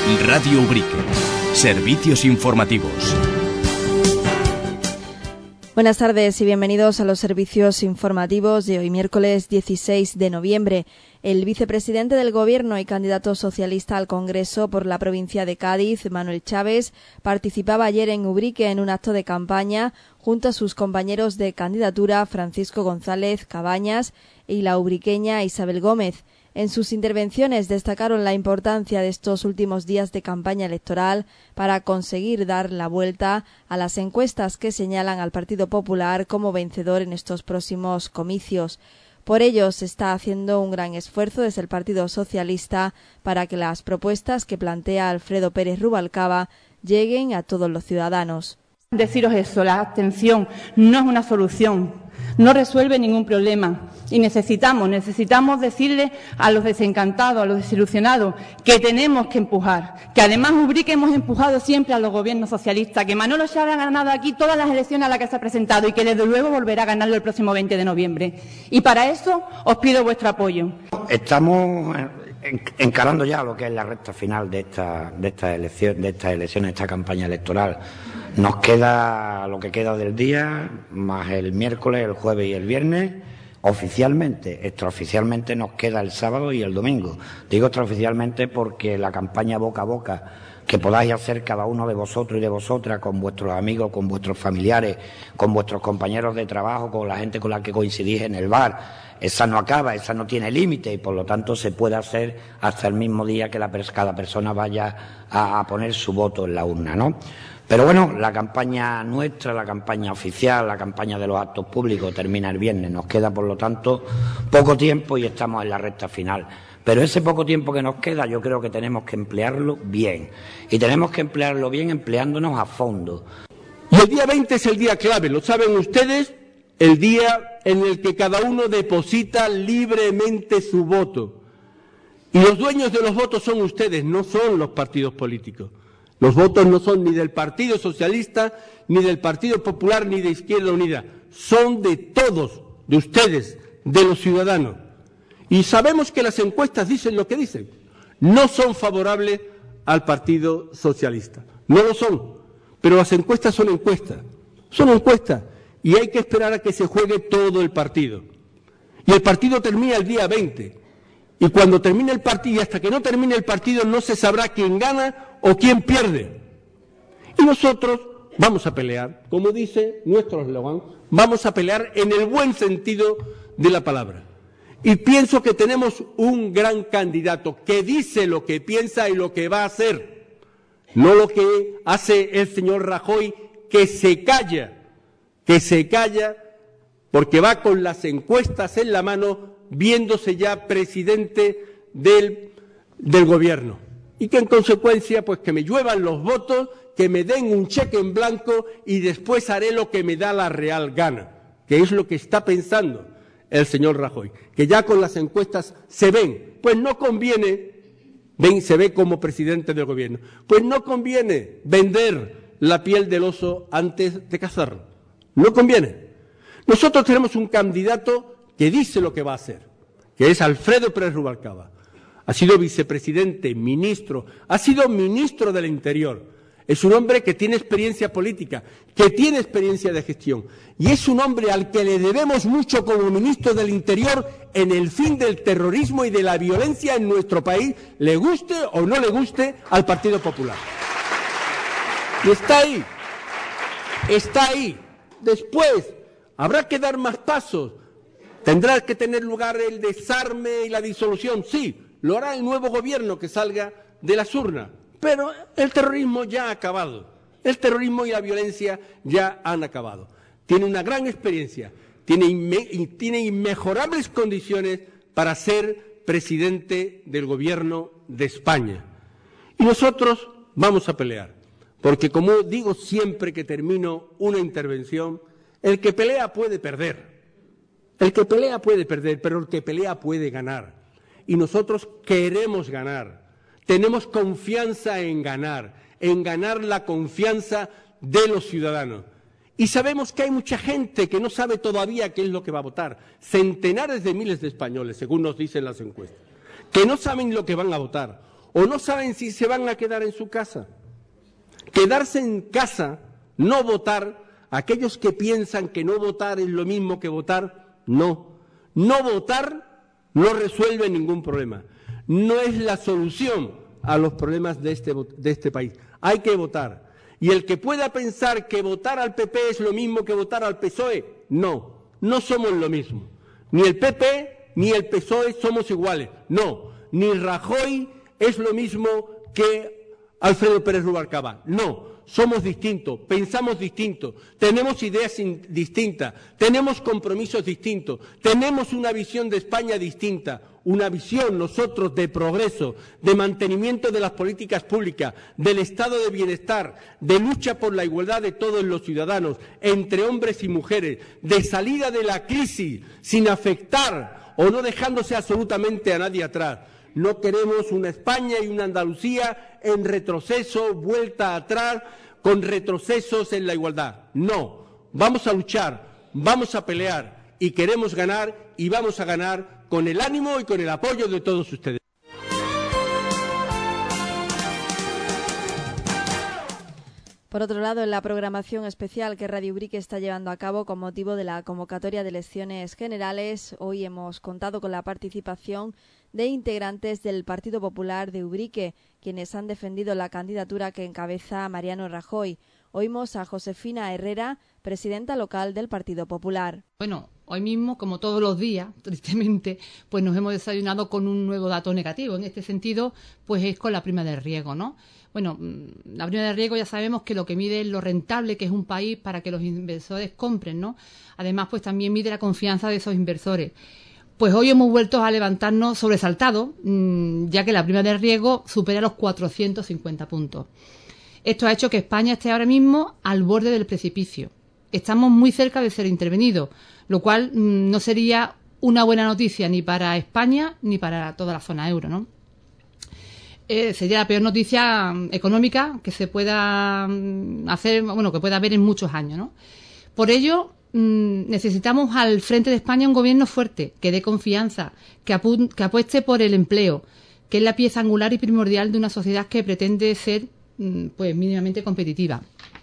Radio Ubrique. Servicios informativos. Buenas tardes y bienvenidos a los servicios informativos de hoy, miércoles 16 de noviembre. El vicepresidente del Gobierno y candidato socialista al Congreso por la provincia de Cádiz, Manuel Chaves, participaba ayer en Ubrique en un acto de campaña junto a sus compañeros de candidatura Francisco González Cabañas y la ubriqueña Isabel Gómez. En sus intervenciones destacaron la importancia de estos últimos días de campaña electoral para conseguir dar la vuelta a las encuestas que señalan al Partido Popular como vencedor en estos próximos comicios. Por ello, se está haciendo un gran esfuerzo desde el Partido Socialista para que las propuestas que plantea Alfredo Pérez Rubalcaba lleguen a todos los ciudadanos. Deciros eso, la abstención no es una solución, no resuelve ningún problema y necesitamos decirle a los desencantados, a los desilusionados, que tenemos que empujar, que además Ubrique hemos empujado siempre a los gobiernos socialistas, que Manolo Chávez ha ganado aquí todas las elecciones a las que se ha presentado y que desde luego volverá a ganarlo el próximo 20 de noviembre. Y para eso os pido vuestro apoyo. Estamos encarando ya lo que es la recta final de esta elección, esta campaña electoral. Nos queda lo que queda del día, más el miércoles, el jueves y el viernes, oficialmente. Extraoficialmente nos queda el sábado y el domingo. Digo extraoficialmente porque la campaña boca a boca que podáis hacer cada uno de vosotros y de vosotras con vuestros amigos, con vuestros familiares, con vuestros compañeros de trabajo, con la gente con la que coincidís en el bar, esa no acaba, esa no tiene límite y por lo tanto se puede hacer hasta el mismo día que cada persona vaya a poner su voto en la urna, ¿no? Pero bueno, la campaña nuestra, la campaña oficial, la campaña de los actos públicos termina el viernes. Nos queda, por lo tanto, poco tiempo y estamos en la recta final. Pero ese poco tiempo que nos queda yo creo que tenemos que emplearlo bien. Y tenemos que emplearlo bien empleándonos a fondo. Y el día 20 es el día clave, lo saben ustedes, el día en el que cada uno deposita libremente su voto. Y los dueños de los votos son ustedes, no son los partidos políticos. Los votos no son ni del Partido Socialista, ni del Partido Popular, ni de Izquierda Unida. Son de todos, de ustedes, de los ciudadanos. Y sabemos que las encuestas dicen lo que dicen. No son favorables al Partido Socialista. No lo son. Pero las encuestas son encuestas. Son encuestas. Y hay que esperar a que se juegue todo el partido. Y el partido termina el día 20. Y cuando termine el partido, y hasta que no termine el partido, no se sabrá quién gana o quién pierde. Y nosotros vamos a pelear, como dice nuestro eslogan, vamos a pelear en el buen sentido de la palabra. Y pienso que tenemos un gran candidato que dice lo que piensa y lo que va a hacer. No lo que hace el señor Rajoy, que se calla porque va con las encuestas en la mano, viéndose ya presidente del gobierno. Y que en consecuencia, pues que me lluevan los votos, que me den un cheque en blanco y después haré lo que me da la real gana, que es lo que está pensando el señor Rajoy, que ya con las encuestas se ven, pues no conviene, se ve como presidente del gobierno, pues no conviene vender la piel del oso antes de cazarlo, no conviene. Nosotros tenemos un candidato que dice lo que va a hacer, que es Alfredo Pérez Rubalcaba. Ha sido vicepresidente, ministro, ha sido ministro del Interior. Es un hombre que tiene experiencia política, que tiene experiencia de gestión. Y es un hombre al que le debemos mucho como ministro del Interior en el fin del terrorismo y de la violencia en nuestro país, le guste o no le guste al Partido Popular. Y está ahí. Después habrá que dar más pasos. ¿Tendrá que tener lugar el desarme y la disolución? Sí, lo hará el nuevo gobierno que salga de las urnas. Pero el terrorismo ya ha acabado. El terrorismo y la violencia ya han acabado. Tiene una gran experiencia, tiene inmejorables condiciones para ser presidente del gobierno de España. Y nosotros vamos a pelear, porque como digo siempre que termino una intervención, el que pelea puede perder. El que pelea puede perder, pero el que pelea puede ganar. Y nosotros queremos ganar. Tenemos confianza en ganar la confianza de los ciudadanos. Y sabemos que hay mucha gente que no sabe todavía qué es lo que va a votar. Centenares de miles de españoles, según nos dicen las encuestas, que no saben lo que van a votar. o no saben si se van a quedar en su casa. Quedarse en casa, no votar, aquellos que piensan que no votar es lo mismo que votar, no. No votar no resuelve ningún problema. No es la solución a los problemas de este país. Hay que votar. Y el que pueda pensar que votar al PP es lo mismo que votar al PSOE, no, no somos lo mismo. Ni el PP ni el PSOE somos iguales, no. Ni Rajoy es lo mismo que Alfredo Pérez Rubalcaba, no. Somos distintos, pensamos distintos, tenemos ideas distintas, tenemos compromisos distintos, tenemos una visión de España distinta, una visión nosotros de progreso, de mantenimiento de las políticas públicas, del estado de bienestar, de lucha por la igualdad de todos los ciudadanos, entre hombres y mujeres, de salida de la crisis sin afectar o no dejándose absolutamente a nadie atrás. No queremos una España y una Andalucía en retroceso, vuelta atrás, con retrocesos en la igualdad. No, vamos a luchar, vamos a pelear y queremos ganar y vamos a ganar con el ánimo y con el apoyo de todos ustedes. Por otro lado, en la programación especial que Radio Ubrique está llevando a cabo con motivo de la convocatoria de elecciones generales, hoy hemos contado con la participación de integrantes del Partido Popular de Ubrique, quienes han defendido la candidatura que encabeza Mariano Rajoy. Oímos a Josefina Herrera, presidenta local del Partido Popular. Bueno, hoy mismo, como todos los días, tristemente, pues nos hemos desayunado con un nuevo dato negativo. En este sentido, pues es con la prima de riesgo, ¿no? Bueno, la prima de riesgo ya sabemos que lo que mide es lo rentable que es un país para que los inversores compren, ¿no? Además, pues también mide la confianza de esos inversores. Pues hoy hemos vuelto a levantarnos sobresaltados, ya que la prima de riesgo supera los 450 puntos. Esto ha hecho que España esté ahora mismo al borde del precipicio. Estamos muy cerca de ser intervenidos, lo cual no sería una buena noticia ni para España ni para toda la zona euro, ¿no? Sería la peor noticia económica que se pueda hacer, bueno, que pueda haber en muchos años, ¿no? Por ello, necesitamos al frente de España un gobierno fuerte, que dé confianza, que apueste por el empleo, que es la pieza angular y primordial de una sociedad que pretende ser, pues, mínimamente competitiva.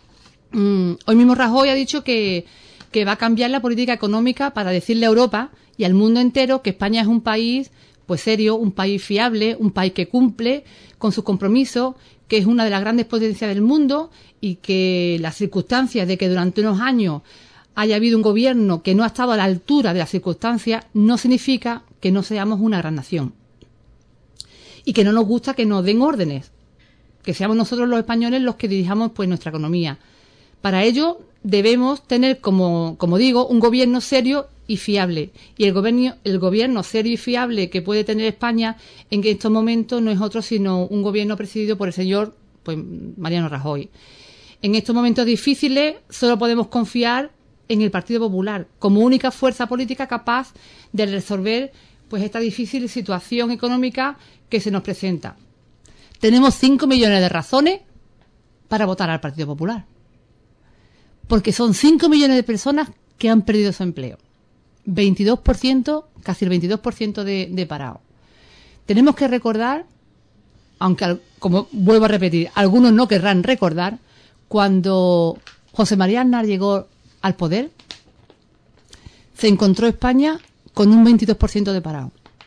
Hoy mismo Rajoy ha dicho que va a cambiar la política económica para decirle a Europa y al mundo entero que España es un país, pues, serio, un país fiable, un país que cumple con sus compromisos, que es una de las grandes potencias del mundo y que las circunstancias de que durante unos años haya habido un gobierno que no ha estado a la altura de las circunstancias no significa que no seamos una gran nación y que no nos gusta que nos den órdenes, que seamos nosotros los españoles los que dirijamos, pues, nuestra economía. Para ello debemos tener, como digo, un gobierno serio y fiable. Y el gobierno serio y fiable que puede tener España en estos momentos no es otro sino un gobierno presidido por el señor, pues, Mariano Rajoy. En estos momentos difíciles solo podemos confiar en el Partido Popular como única fuerza política capaz de resolver, pues, esta difícil situación económica que se nos presenta. Tenemos 5 millones de razones para votar al Partido Popular, porque son 5 millones de personas que han perdido su empleo. 22%, casi el 22% de parados. Tenemos que recordar, aunque, como vuelvo a repetir, algunos no querrán recordar, cuando José María Aznar llegó al poder, se encontró España con un 22% de parados.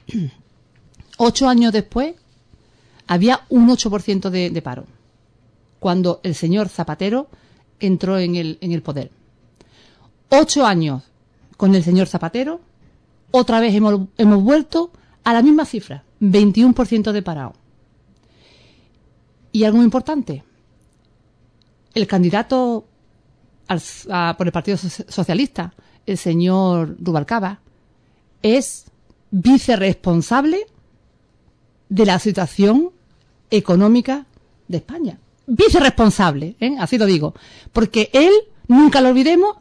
8 años después, había un 8% de paro, cuando el señor Zapatero entró en el poder. 8 años con el señor Zapatero, otra vez hemos vuelto a la misma cifra, 21% de parado. Y algo muy importante, el candidato por el Partido Socialista, el señor Rubalcaba, es vicerresponsable de la situación económica de España. Vicerresponsable, así lo digo, porque él, nunca lo olvidemos,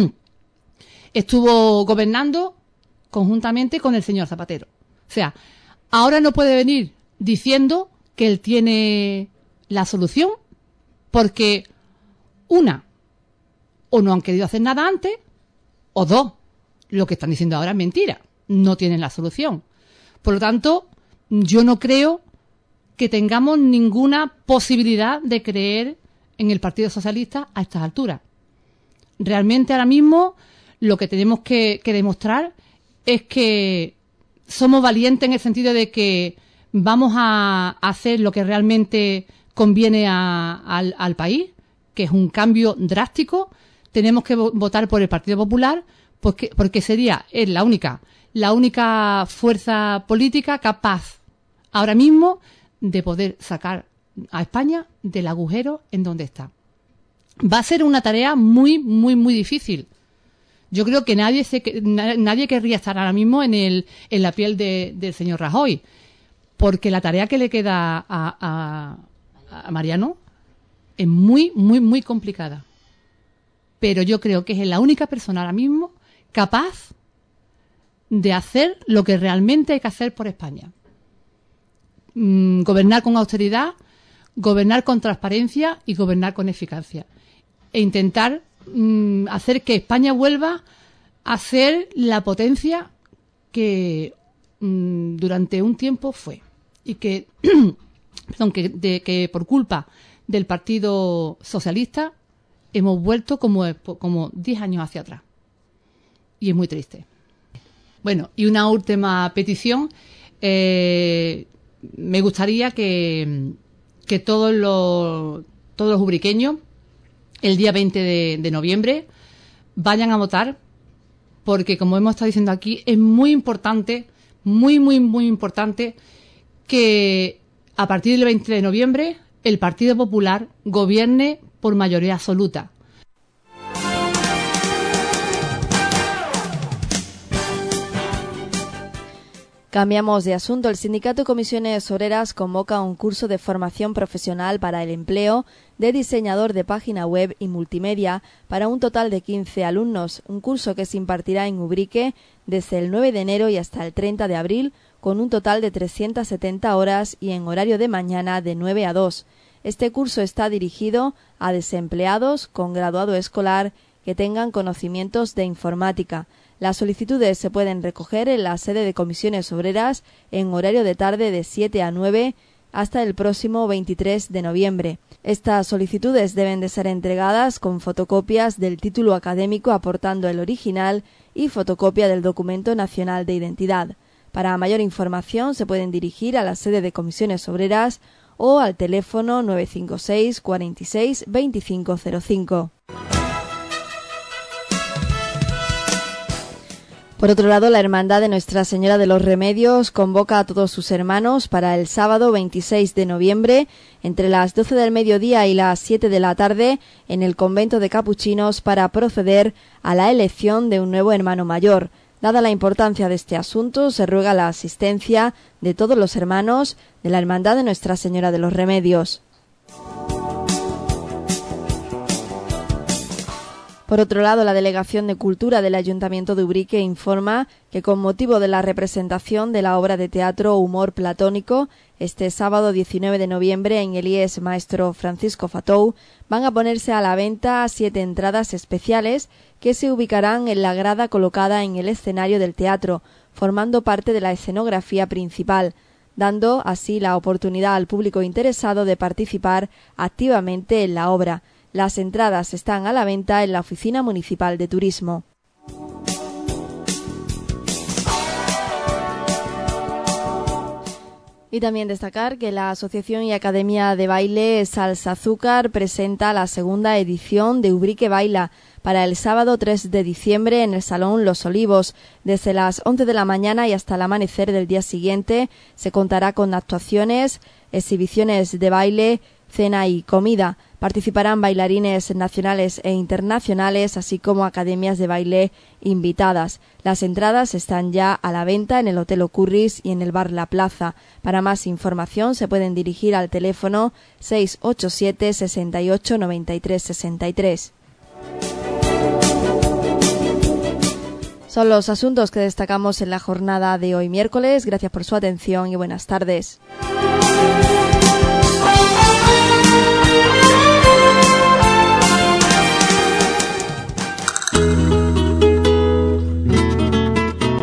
estuvo gobernando conjuntamente con el señor Zapatero. O sea, ahora no puede venir diciendo que él tiene la solución, porque una, o no han querido hacer nada antes, o dos, lo que están diciendo ahora es mentira, no tienen la solución. Por lo tanto, yo no creo que tengamos ninguna posibilidad de creer en el Partido Socialista a estas alturas. Realmente ahora mismo lo que tenemos que demostrar es que somos valientes en el sentido de que vamos a hacer lo que realmente conviene al país, que es un cambio drástico. Tenemos que votar por el Partido Popular porque sería la única fuerza política capaz ahora mismo de poder sacar a España del agujero en donde está. Va a ser una tarea muy, muy, muy difícil. Yo creo que nadie querría estar ahora mismo en la piel del señor Rajoy, porque la tarea que le queda a Mariano es muy, muy, muy complicada. Pero yo creo que es la única persona ahora mismo capaz de hacer lo que realmente hay que hacer por España. Gobernar con austeridad, gobernar con transparencia y gobernar con eficacia. E intentar hacer que España vuelva a ser la potencia que durante un tiempo fue. Y que, que por culpa del Partido Socialista hemos vuelto como 10 años hacia atrás. Y es muy triste. Bueno, y una última petición. Me gustaría que todos los ubriqueños el día 20 de noviembre vayan a votar, porque como hemos estado diciendo aquí, es muy importante, muy, muy, muy importante que a partir del 20 de noviembre el Partido Popular gobierne por mayoría absoluta. Cambiamos de asunto. El Sindicato de Comisiones Obreras convoca un curso de formación profesional para el empleo de diseñador de página web y multimedia para un total de 15 alumnos. Un curso que se impartirá en Ubrique desde el 9 de enero y hasta el 30 de abril, con un total de 370 horas y en horario de mañana de 9 a 2. Este curso está dirigido a desempleados con graduado escolar que tengan conocimientos de informática. Las solicitudes se pueden recoger en la sede de Comisiones Obreras en horario de tarde de 7 a 9 hasta el próximo 23 de noviembre. Estas solicitudes deben de ser entregadas con fotocopias del título académico aportando el original y fotocopia del documento nacional de identidad. Para mayor información se pueden dirigir a la sede de Comisiones Obreras o al teléfono 956 46 2505. Por otro lado, la Hermandad de Nuestra Señora de los Remedios convoca a todos sus hermanos para el sábado 26 de noviembre, entre las 12 del mediodía y las 7 de la tarde, en el convento de Capuchinos para proceder a la elección de un nuevo hermano mayor. Dada la importancia de este asunto, se ruega la asistencia de todos los hermanos de la Hermandad de Nuestra Señora de los Remedios. Por otro lado, la Delegación de Cultura del Ayuntamiento de Ubrique informa que con motivo de la representación de la obra de teatro Humor Platónico, este sábado 19 de noviembre en el IES Maestro Francisco Fatou, van a ponerse a la venta 7 entradas especiales que se ubicarán en la grada colocada en el escenario del teatro, formando parte de la escenografía principal, dando así la oportunidad al público interesado de participar activamente en la obra. Las entradas están a la venta en la Oficina Municipal de Turismo. Y también destacar que la Asociación y Academia de Baile Salsa Azúcar presenta la segunda edición de Ubrique Baila para el sábado 3 de diciembre en el Salón Los Olivos. Desde las 11 de la mañana y hasta el amanecer del día siguiente se contará con actuaciones, exhibiciones de baile, cena y comida. Participarán bailarines nacionales e internacionales, así como academias de baile invitadas. Las entradas están ya a la venta en el Hotel Ocurris y en el Bar La Plaza. Para más información se pueden dirigir al teléfono 687 68 93 63. Son los asuntos que destacamos en la jornada de hoy miércoles. Gracias por su atención y buenas tardes.